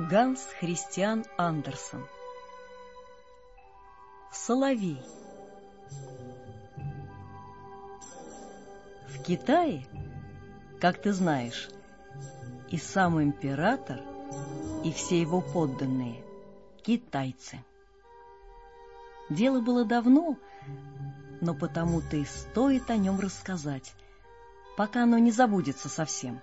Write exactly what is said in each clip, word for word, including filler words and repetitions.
Ганс Христиан Андерсен. Соловей. В Китае, как ты знаешь, и сам император, и все его подданные – китайцы. Дело было давно, но потому-то и стоит о нем рассказать, пока оно не забудется совсем.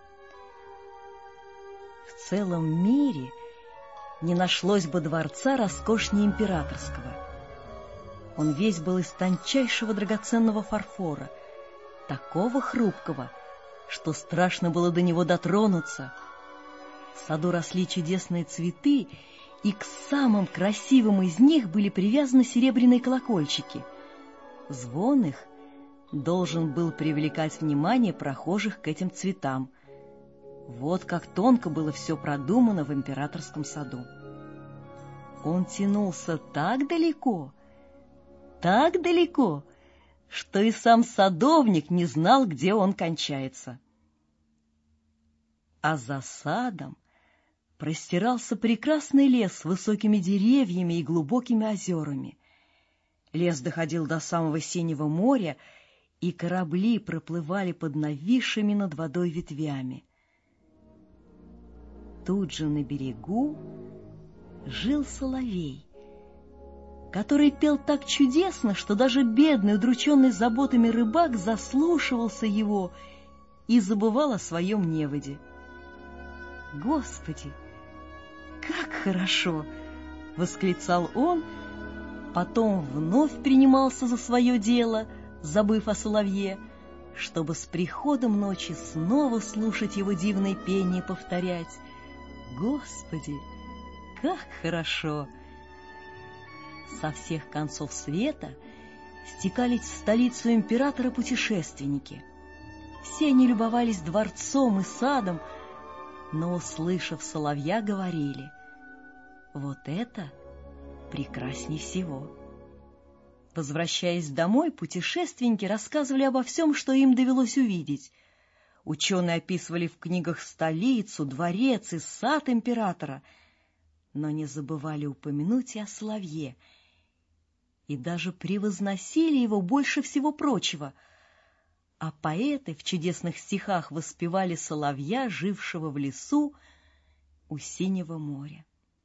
В целом мире не нашлось бы дворца роскошнее императорского. Он весь был из тончайшего драгоценного фарфора, такого хрупкого, что страшно было до него дотронуться. В саду росли чудесные цветы, и к самым красивым из них были привязаны серебряные колокольчики. Звон их должен был привлекать внимание прохожих к этим цветам. Вот как тонко было все продумано в императорском саду. Он тянулся так далеко, так далеко, что и сам садовник не знал, где он кончается. А за садом простирался прекрасный лес с высокими деревьями и глубокими озерами. Лес доходил до самого синего моря, и корабли проплывали под нависшими над водой ветвями. Тут же на берегу жил соловей, который пел так чудесно, что даже бедный, удрученный заботами рыбак заслушивался его и забывал о своем неводе. «Господи, как хорошо!» — восклицал он, потом вновь принимался за свое дело, забыв о соловье, чтобы с приходом ночи снова слушать его дивное пение и повторять: «Господи, как хорошо!» Со всех концов света стекались в столицу императора путешественники. Все они любовались дворцом и садом, но, услышав соловья, говорили: «Вот это прекрасней всего!» Возвращаясь домой, путешественники рассказывали обо всем, что им довелось увидеть. Ученые описывали в книгах столицу, дворец и сад императора, но не забывали упомянуть и о соловье, и даже превозносили его больше всего прочего. А поэты в чудесных стихах воспевали соловья, жившего в лесу у синего моря.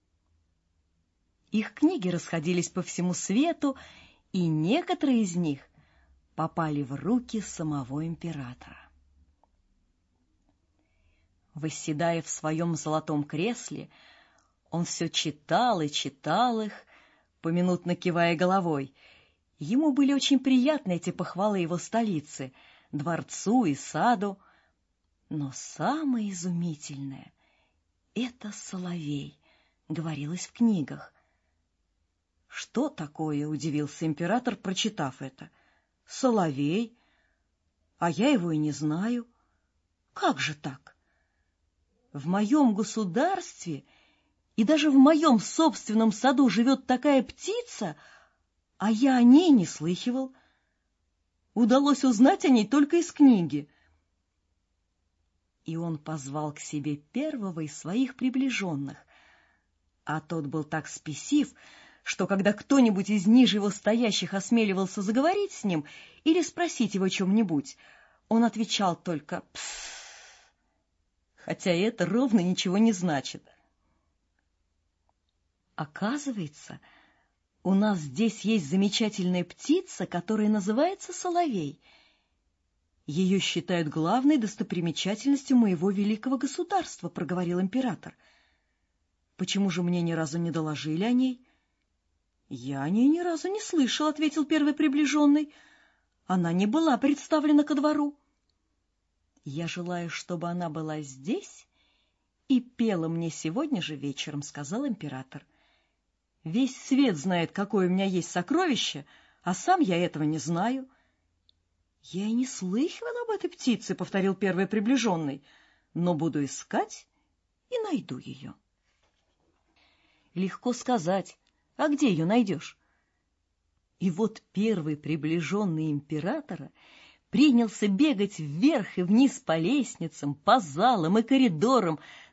Их книги расходились по всему свету, и некоторые из них попали в руки самого императора. Восседая в своем золотом кресле, он все читал и читал их, поминутно кивая головой. Ему были очень приятны эти похвалы его столицы, дворцу и саду. Но самое изумительное — это соловей, говорилось в книгах. «Что такое?» — удивился император, прочитав это. «Соловей? А я его и не знаю. Как же так? В моем государстве и даже в моем собственном саду живет такая птица, а я о ней не слыхивал. Удалось узнать о ней только из книги». И он позвал к себе первого из своих приближенных, а тот был так спесив, что когда кто-нибудь из ниже его стоящих осмеливался заговорить с ним или спросить его о чем-нибудь, он отвечал только «пф», хотя это ровно ничего не значит. Оказывается, у нас здесь есть замечательная птица, которая называется соловей. Ее считают главной достопримечательностью моего великого государства, проговорил император. Почему же мне ни разу не доложили о ней? Я о ней ни разу не слышал, ответил первый приближенный. Она не была представлена ко двору. Я желаю, чтобы она была здесь и пела мне сегодня же вечером, сказал император. Весь свет знает, какое у меня есть сокровище, а сам я этого не знаю. Я и не слыхивал об этой птице, повторил первый приближенный, но буду искать и найду ее. Легко сказать, а где ее найдешь? И вот первый приближенный императора принялся бегать вверх и вниз по лестницам, по залам и коридорам,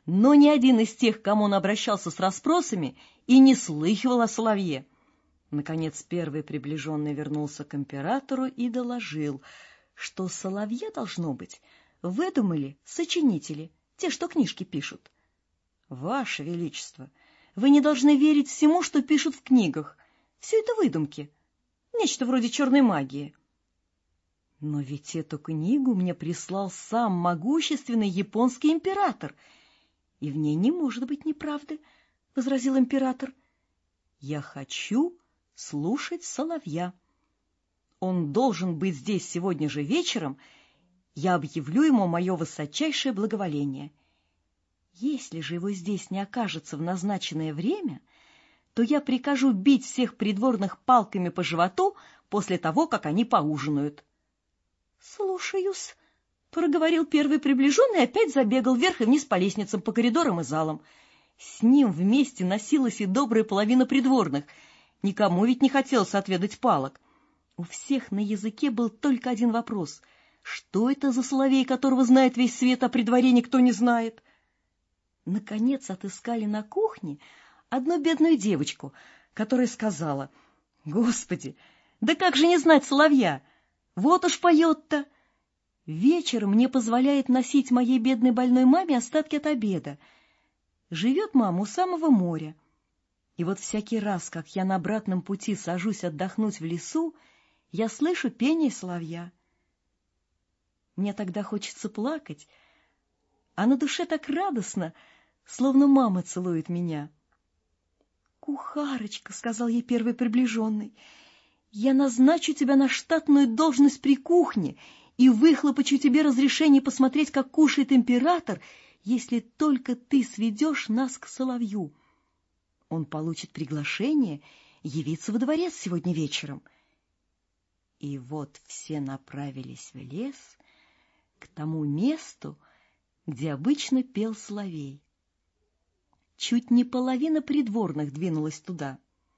но ни один из тех, к кому он обращался с расспросами, и не слыхивал о соловье. Наконец первый приближенный вернулся к императору и доложил, что соловья, должно быть, выдумали сочинители, те, что книжки пишут. Ваше Величество, вы не должны верить всему, что пишут в книгах. Все это выдумки, нечто вроде черной магии. Но ведь эту книгу мне прислал сам могущественный японский император, и в ней не может быть неправды, — возразил император. Я хочу слушать соловья. Он должен быть здесь сегодня же вечером, я объявлю ему мое высочайшее благоволение. Если же его здесь не окажется в назначенное время, то я прикажу бить всех придворных палками по животу после того, как они поужинают. — Слушаюсь, — проговорил первый приближенный и опять забегал вверх и вниз по лестницам, по коридорам и залам. С ним вместе носилась и добрая половина придворных. Никому ведь не хотелось отведать палок. У всех на языке был только один вопрос. Что это за соловей, которого знает весь свет, а при дворе никто не знает? Наконец отыскали на кухне одну бедную девочку, которая сказала: «Господи, да как же не знать соловья? Вот уж поет-то! Вечер мне позволяет носить моей бедной больной маме остатки от обеда. Живет мама у самого моря. И вот всякий раз, как я на обратном пути сажусь отдохнуть в лесу, я слышу пение соловья. Мне тогда хочется плакать, а на душе так радостно, словно мама целует меня». «Кухарочка», — сказал ей первый приближенный, — «я назначу тебя на штатную должность при кухне и выхлопочу тебе разрешение посмотреть, как кушает император, если только ты сведешь нас к соловью. Он получит приглашение явиться во дворец сегодня вечером». И вот все направились в лес, к тому месту, где обычно пел соловей. Чуть не половина придворных двинулась туда.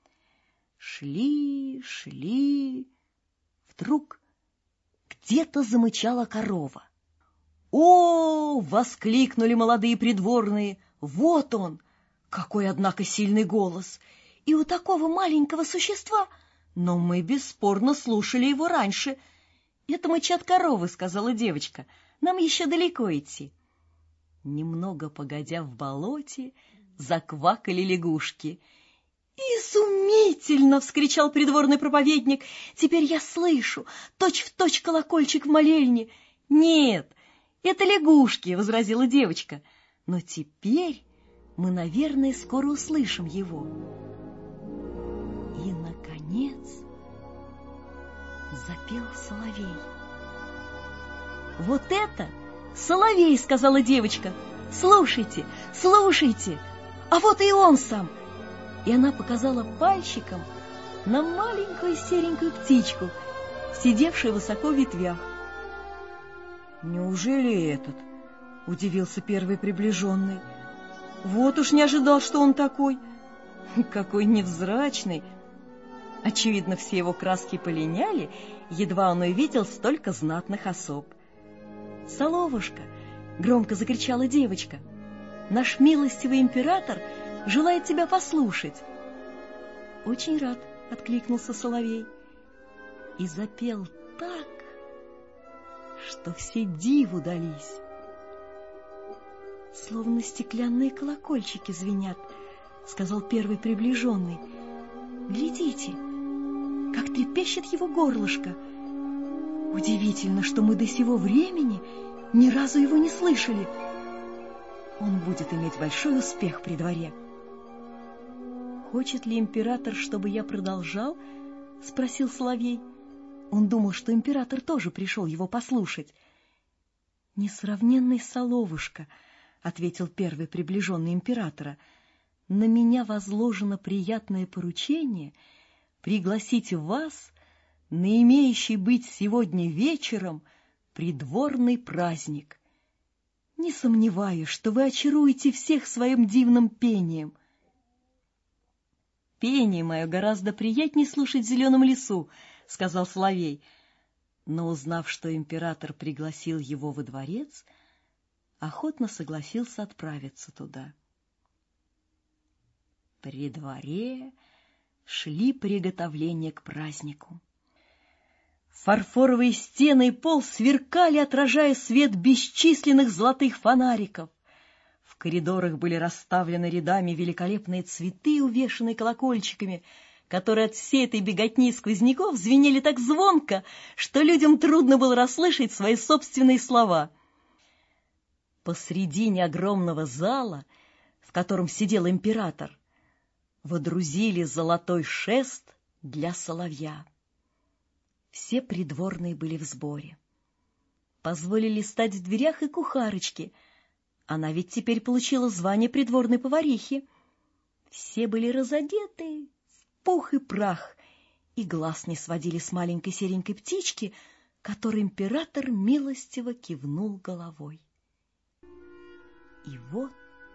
Шли, шли. Вдруг где-то замычала корова. «О!» — воскликнули молодые придворные. «Вот он! Какой, однако, сильный голос! И у такого маленького существа! Но мы бесспорно слушали его раньше. Это мычат коровы», — сказала девочка. «Нам еще далеко идти». Немного погодя в болоте, заквакали лягушки. «Изумительно!» — вскричал придворный проповедник. «Теперь я слышу, точь-в-точь колокольчик в молельне». «Нет, это лягушки», — возразила девочка. «Но теперь мы, наверное, скоро услышим его». И, наконец, запел соловей. «Вот это соловей!» — сказала девочка. «Слушайте, слушайте! А вот и он сам!» И она показала пальчиком на маленькую серенькую птичку, сидевшую высоко в ветвях. «Неужели этот?» — удивился первый приближенный. «Вот уж не ожидал, что он такой! Какой невзрачный!» Очевидно, все его краски полиняли, едва он увидел столько знатных особ. «Соловушка!» — громко закричала девочка. «Наш милостивый император желает тебя послушать». «Очень рад», — откликнулся соловей. И запел так, что все диву дались. «Словно стеклянные колокольчики звенят», — сказал первый приближенный. «Глядите, как трепещет его горлышко. Удивительно, что мы до сего времени ни разу его не слышали. Он будет иметь большой успех при дворе». «Хочет ли император, чтобы я продолжал?» — спросил соловей. Он думал, что император тоже пришел его послушать. «Несравненный соловушка», — ответил первый приближенный императора, — «на меня возложено приятное поручение пригласить вас на имеющий быть сегодня вечером придворный праздник. Не сомневаюсь, что вы очаруете всех своим дивным пением». «Пение мое гораздо приятнее слушать в зеленом лесу», — сказал соловей. Но, узнав, что император пригласил его во дворец, охотно согласился отправиться туда. При дворе шли приготовления к празднику. Фарфоровые стены и пол сверкали, отражая свет бесчисленных золотых фонариков. В коридорах были расставлены рядами великолепные цветы, увешанные колокольчиками, которые от всей этой беготни сквозняков звенели так звонко, что людям трудно было расслышать свои собственные слова. Посредине огромного зала, в котором сидел император, водрузили золотой шест для соловья. Все придворные были в сборе. Позволили стать в дверях и кухарочке. Она ведь теперь получила звание придворной поварихи. Все были разодеты в пух и прах, и глаз не сводили с маленькой серенькой птички, которой император милостиво кивнул головой. И вот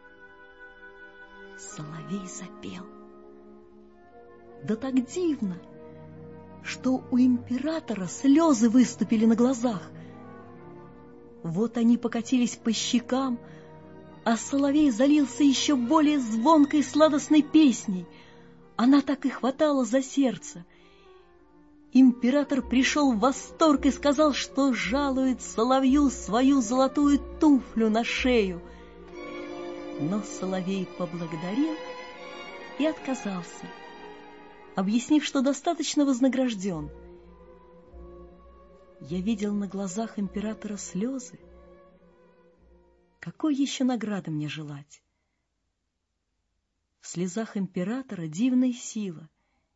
соловей запел. Да так дивно, что у императора слезы выступили на глазах. Вот они покатились по щекам, а соловей залился еще более звонкой сладостной песней. Она так и хватала за сердце. Император пришел в восторг и сказал, что жалует соловью свою золотую туфлю на шею. Но соловей поблагодарил и отказался, объяснив, что достаточно вознагражден. Я видел на глазах императора слезы. Какой еще награды мне желать? В слезах императора дивная сила.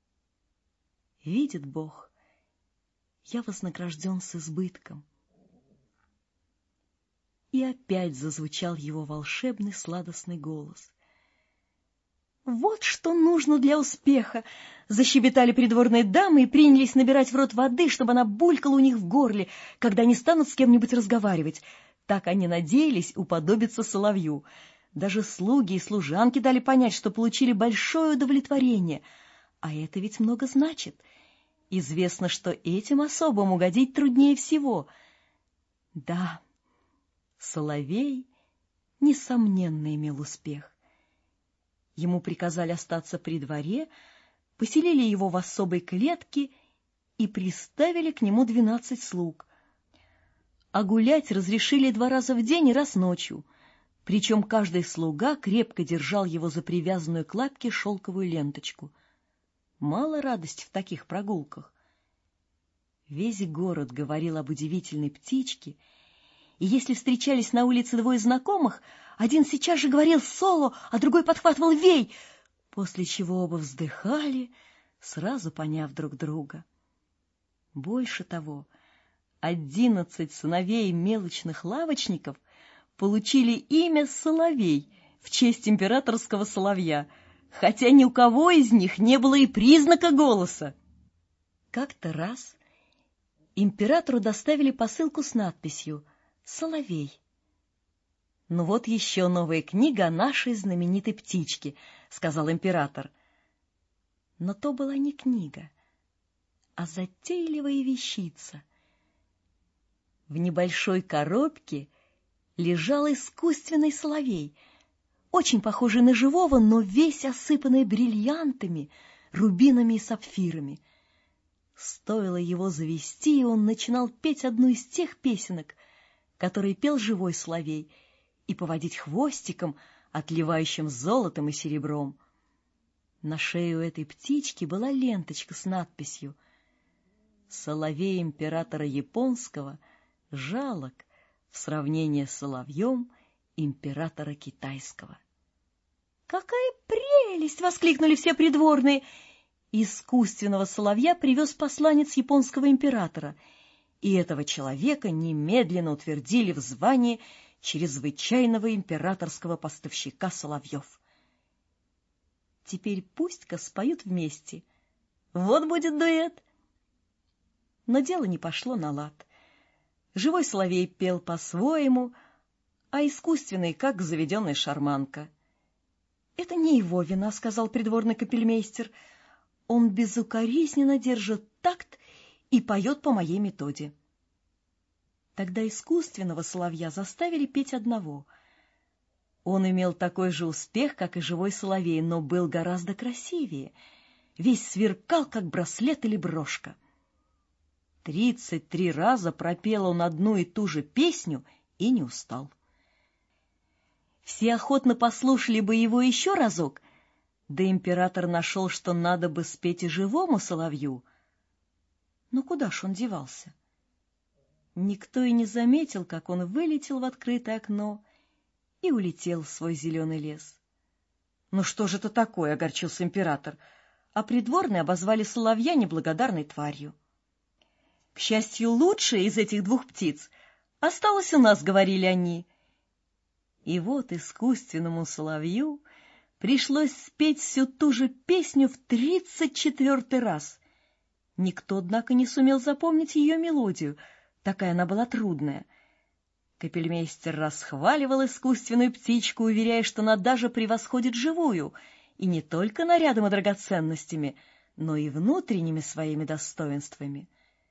Видит Бог, я вознагражден с избытком. И опять зазвучал его волшебный сладостный голос. «Вот что нужно для успеха!» — защебетали придворные дамы и принялись набирать в рот воды, чтобы она булькала у них в горле, когда они станут с кем-нибудь разговаривать. Так они надеялись уподобиться соловью. Даже слуги и служанки дали понять, что получили большое удовлетворение. А это ведь много значит. Известно, что этим особам угодить труднее всего. Да, соловей, несомненно, имел успех. Ему приказали остаться при дворе, поселили его в особой клетке и приставили к нему двенадцать слуг. А гулять разрешили два раза в день и раз ночью, причем каждый слуга крепко держал его за привязанную к лапке шелковую ленточку. Мало радости в таких прогулках. Весь город говорил об удивительной птичке, и если встречались на улице двое знакомых, один сейчас же говорил «соло», а другой подхватывал «вей», после чего оба вздыхали, сразу поняв друг друга. Больше того, одиннадцать сыновей мелочных лавочников получили имя Соловей в честь императорского соловья, хотя ни у кого из них не было и признака голоса. Как-то раз императору доставили посылку с надписью «Соловей». «Ну вот еще новая книга о нашей знаменитой птичке», — сказал император. Но то была не книга, а затейливая вещица. В небольшой коробке лежал искусственный соловей, очень похожий на живого, но весь осыпанный бриллиантами, рубинами и сапфирами. Стоило его завести, и он начинал петь одну из тех песенок, которые пел живой соловей, и поводить хвостиком, отливающим золотом и серебром. На шее у этой птички была ленточка с надписью «Соловей императора японского жалок в сравнении с соловьем императора китайского». «Какая прелесть!» — воскликнули все придворные. Искусственного соловья привез посланец японского императора, и этого человека немедленно утвердили в звании чрезвычайного императорского поставщика соловьев. Теперь пусть-ка споют вместе. Вот будет дуэт. Но дело не пошло на лад. Живой соловей пел по-своему, а искусственный, как заведенная шарманка. «Это не его вина», — сказал придворный капельмейстер. «Он безукоризненно держит такт и поет по моей методе». Тогда искусственного соловья заставили петь одного. Он имел такой же успех, как и живой соловей, но был гораздо красивее. Весь сверкал, как браслет или брошка. Тридцать три раза пропел он одну и ту же песню и не устал. Все охотно послушали бы его еще разок, да император нашел, что надо бы спеть и живому соловью. Но куда ж он девался? Никто и не заметил, как он вылетел в открытое окно и улетел в свой зеленый лес. «Ну что же это такое?» — огорчился император, а придворные обозвали соловья неблагодарной тварью. «К счастью, лучшая из этих двух птиц осталась у нас», — говорили они. И вот искусственному соловью пришлось спеть всю ту же песню в тридцать четвертый раз. Никто, однако, не сумел запомнить ее мелодию, такая она была трудная. Капельмейстер расхваливал искусственную птичку, уверяя, что она даже превосходит живую, и не только нарядом и драгоценностями, но и внутренними своими достоинствами.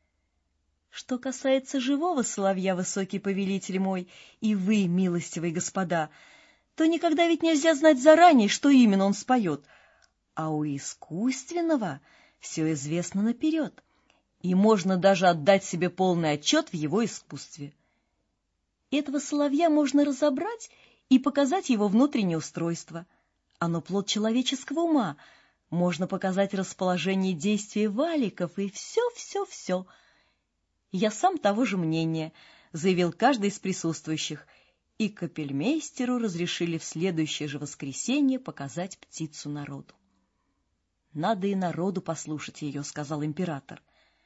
Что касается живого соловья, высокий повелитель мой, и вы, милостивые господа, то никогда ведь нельзя знать заранее, что именно он споет, а у искусственного все известно наперед, и можно даже отдать себе полный отчет в его искусстве. Этого соловья можно разобрать и показать его внутреннее устройство. Оно плод человеческого ума, можно показать расположение действий валиков и все-все-все. Я сам того же мнения, заявил каждый из присутствующих, и капельмейстеру разрешили в следующее же воскресенье показать птицу народу. «Надо и народу послушать ее», — сказал император.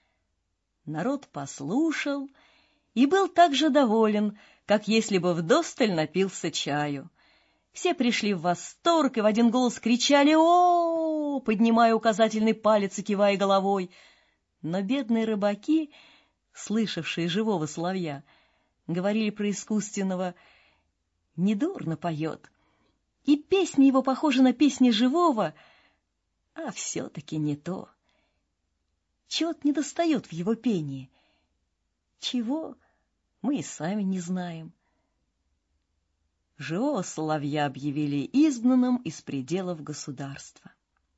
Народ послушал и был так же доволен, как если бы вдосталь напился чаю. Все пришли в восторг и в один голос кричали «О!», поднимая указательный палец и кивая головой. Но бедные рыбаки, слышавшие живого соловья, говорили про искусственного: «Недурно поет, и песни его похожи на песни живого, а все-таки не то. Чего-то недостает в его пении. Чего, мы и сами не знаем». Живого соловья объявили изгнанным из пределов государства.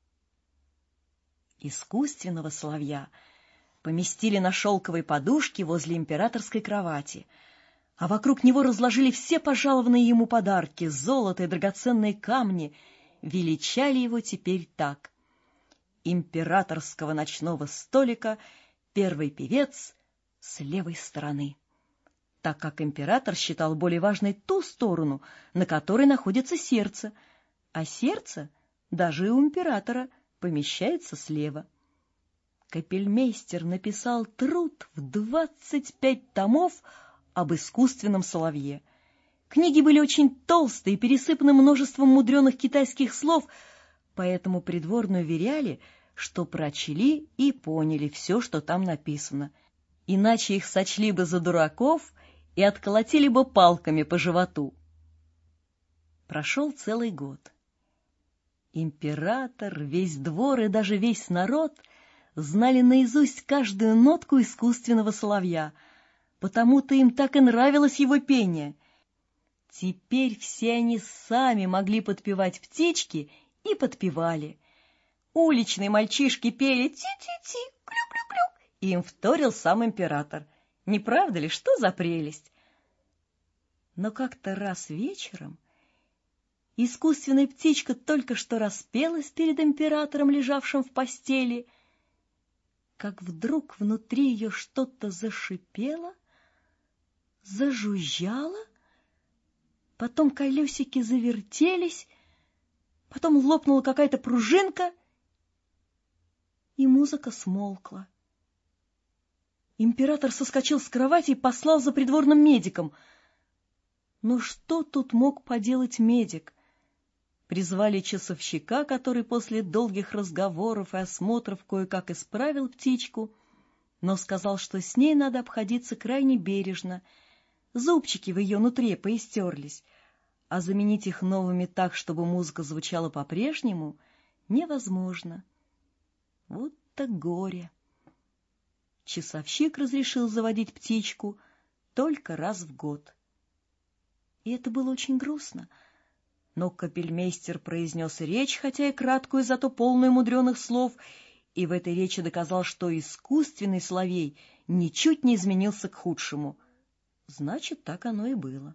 Искусственного соловья поместили на шелковой подушке возле императорской кровати, а вокруг него разложили все пожалованные ему подарки, золото и драгоценные камни, величали его теперь так: императорского ночного столика первый певец с левой стороны, так как император считал более важной ту сторону, на которой находится сердце, а сердце даже и у императора помещается слева. Капельмейстер написал труд в двадцать пять томов об искусственном соловье. Книги были очень толстые и пересыпаны множеством мудреных китайских слов, поэтому придворные уверяли, что прочли и поняли все, что там написано, иначе их сочли бы за дураков и отколотили бы палками по животу. Прошел целый год. Император, весь двор и даже весь народ знали наизусть каждую нотку искусственного соловья, потому-то им так и нравилось его пение. Теперь все они сами могли подпевать птички и подпевали. Уличные мальчишки пели «ти-ти-ти», «клю-клю-клю», и им вторил сам император. Не правда ли, что за прелесть? Но как-то раз вечером искусственная птичка только что распелась перед императором, лежавшим в постели, как вдруг внутри ее что-то зашипело, зажужжало, потом колесики завертелись, потом лопнула какая-то пружинка, и музыка смолкла. Император соскочил с кровати и послал за придворным медиком. Но что тут мог поделать медик? Призвали часовщика, который после долгих разговоров и осмотров кое-как исправил птичку, но сказал, что с ней надо обходиться крайне бережно. Зубчики в ее нутре поистерлись, а заменить их новыми так, чтобы музыка звучала по-прежнему, невозможно. Вот так горе! Часовщик разрешил заводить птичку, только раз в год. И это было очень грустно. Но капельмейстер произнес речь, хотя и краткую, зато полную мудреных слов, и в этой речи доказал, что искусственный соловей ничуть не изменился к худшему. Значит, так оно и было.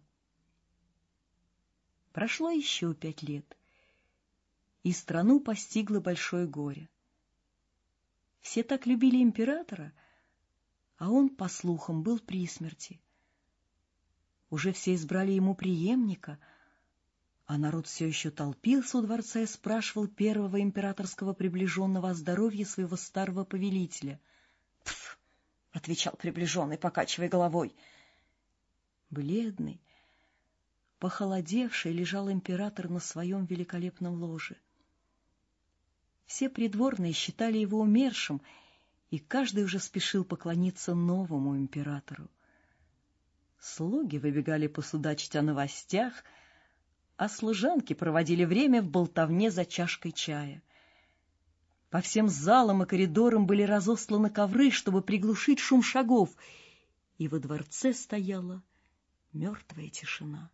Прошло еще пять лет, и страну постигло большое горе. Все так любили императора, а он, по слухам, был при смерти. Уже все избрали ему преемника, а народ все еще толпился у дворца и спрашивал первого императорского приближенного о здоровье своего старого повелителя. — Пф! — отвечал приближенный, покачивая головой. Бледный, похолодевший, лежал император на своем великолепном ложе. Все придворные считали его умершим, и каждый уже спешил поклониться новому императору. Слуги выбегали посудачить о новостях, а служанки проводили время в болтовне за чашкой чая. По всем залам и коридорам были разосланы ковры, чтобы приглушить шум шагов, и во дворце стояла мертвая тишина.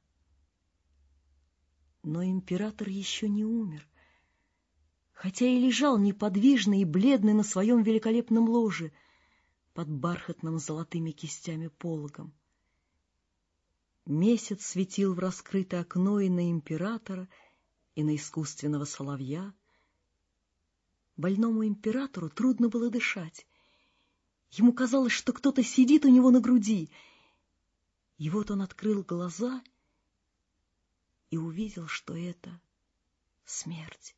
Но император еще не умер, хотя и лежал неподвижный и бледный на своем великолепном ложе под бархатным золотыми кистями пологом. Месяц светил в раскрытое окно и на императора, и на искусственного соловья. Больному императору трудно было дышать. Ему казалось, что кто-то сидит у него на груди. И вот он открыл глаза и увидел, что это смерть.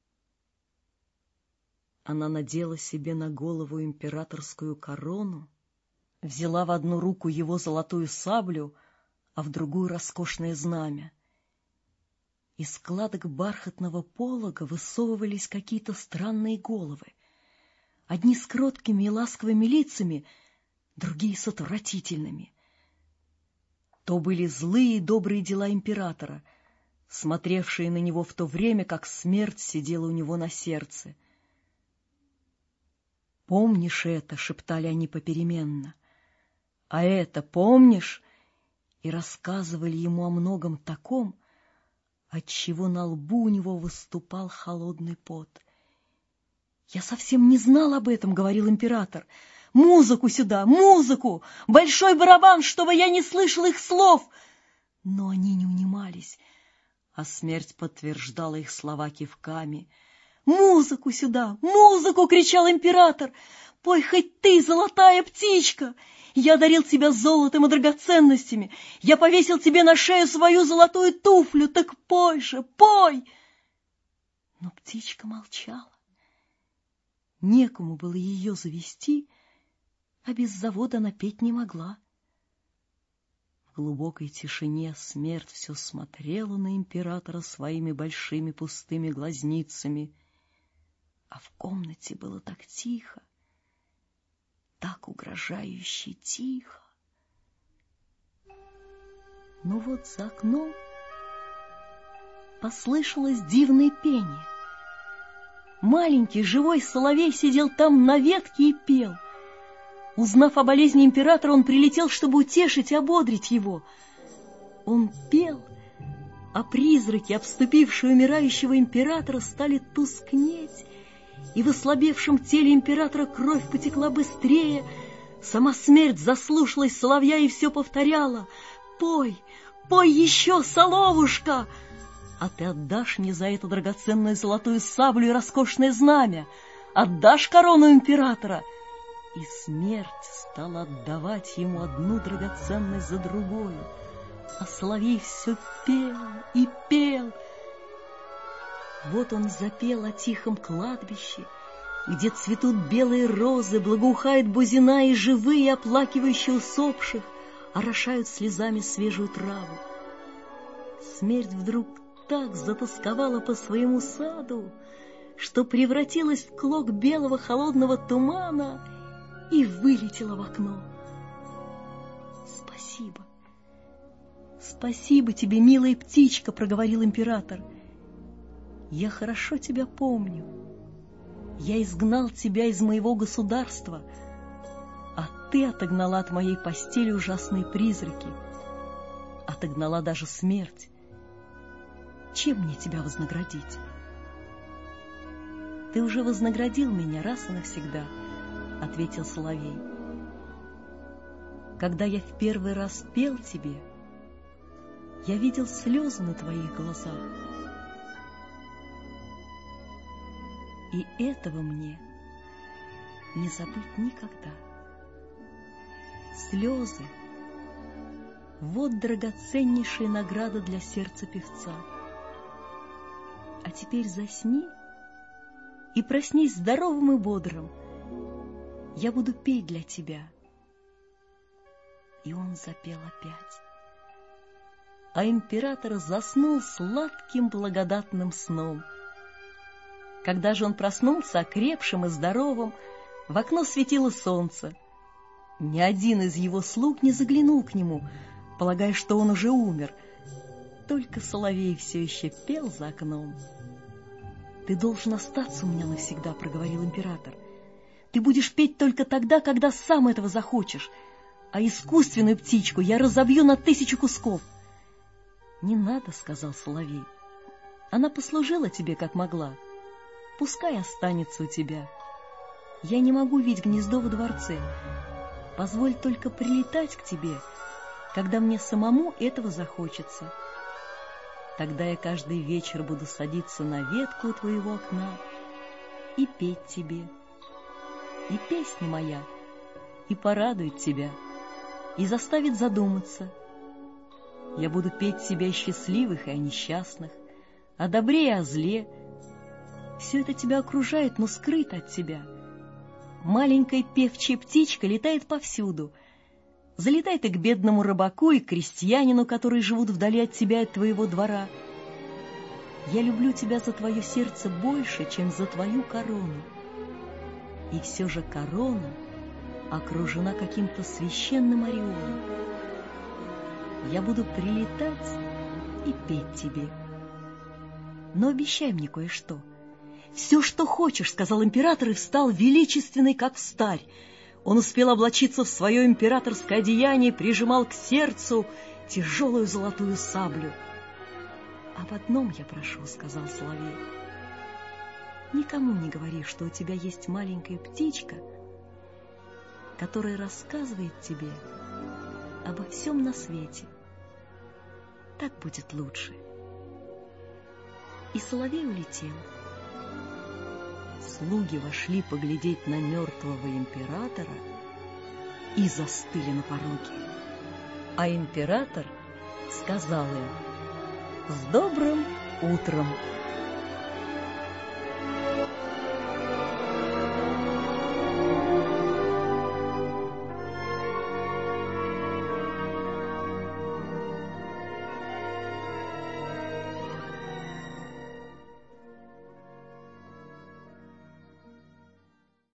Она надела себе на голову императорскую корону, взяла в одну руку его золотую саблю, а в другую роскошное знамя. Из складок бархатного полога высовывались какие-то странные головы. Одни с кроткими и ласковыми лицами, другие с отвратительными. То были злые и добрые дела императора, смотревшие на него в то время, как смерть сидела у него на сердце. «Помнишь это?» — шептали они попеременно. «А это помнишь?» И рассказывали ему о многом таком, отчего на лбу у него выступал холодный пот. «Я совсем не знал об этом», — говорил император. «Музыку сюда, музыку! Большой барабан, чтобы я не слышал их слов!» Но они не унимались, а смерть подтверждала их слова кивками. «Музыку сюда, музыку!» — кричал император. «Пой хоть ты, золотая птичка! Я дарил тебя золотом и драгоценностями. Я повесил тебе на шею свою золотую туфлю. Так пой же, пой!» Но птичка молчала. Некому было ее завести, а без завода она петь не могла. В глубокой тишине смерть все смотрела на императора своими большими пустыми глазницами, а в комнате было так тихо, так угрожающе тихо. Но вот за окном послышалось дивное пение. Маленький живой соловей сидел там на ветке и пел. Узнав о болезни императора, он прилетел, чтобы утешить и ободрить его. Он пел, а призраки, обступившие умирающего императора, стали тускнеть, и в ослабевшем теле императора кровь потекла быстрее. Сама смерть заслушалась соловья и все повторяла: «Пой, пой еще, соловушка! А ты отдашь мне за это драгоценную золотую саблю и роскошное знамя? Отдашь корону императора?» И смерть стала отдавать ему одну драгоценность за другую, а соловей все пел и пел. Вот он запел о тихом кладбище, где цветут белые розы, благоухает бузина, и живые, оплакивающие усопших, орошают слезами свежую траву. Смерть вдруг так затосковала по своему саду, что превратилась в клок белого холодного тумана и вылетела в окно. «Спасибо, спасибо тебе, милая птичка», — проговорил император. «Я хорошо тебя помню. Я изгнал тебя из моего государства, а ты отогнала от моей постели ужасные призраки, отогнала даже смерть. Чем мне тебя вознаградить? Ты уже вознаградил меня раз и навсегда, — ответил соловей. Когда я в первый раз пел тебе, я видел слезы на твоих глазах. И этого мне не забыть никогда. Слезы — вот драгоценнейшая награда для сердца певца. А теперь засни и проснись здоровым и бодрым. Я буду петь для тебя. И он запел опять. А император заснул сладким благодатным сном. Когда же он проснулся окрепшим и здоровым, в окно светило солнце. Ни один из его слуг не заглянул к нему, полагая, что он уже умер. Только соловей все еще пел за окном. «Ты должен остаться у меня навсегда», — проговорил император. «Ты будешь петь только тогда, когда сам этого захочешь, а искусственную птичку я разобью на тысячу кусков». «Не надо», — сказал соловей. «Она послужила тебе, как могла. Пускай останется у тебя. Я не могу видеть гнездо во дворце. Позволь только прилетать к тебе, когда мне самому этого захочется. Тогда я каждый вечер буду садиться на ветку у твоего окна и петь тебе. И песня моя и порадует тебя, и заставит задуматься. Я буду петь тебе о счастливых и о несчастных, о добре и о зле. Все это тебя окружает, но скрыто от тебя. Маленькая певчая птичка летает повсюду. Залетает и к бедному рыбаку, и к крестьянину, которые живут вдали от тебя и от твоего двора. Я люблю тебя за твое сердце больше, чем за твою корону. И все же корона окружена каким-то священным ореолом. Я буду прилетать и петь тебе. Но обещай мне кое-что. «Все, что хочешь», — сказал император и встал величественный, как встарь. Он успел облачиться в свое императорское одеяние, прижимал к сердцу тяжелую золотую саблю. «Об одном я прошу», — сказал соловей. «Никому не говори, что у тебя есть маленькая птичка, которая рассказывает тебе обо всем на свете. Так будет лучше». И соловей улетел. Слуги вошли поглядеть на мертвого императора и застыли на пороге. А император сказал им: «С добрым утром!»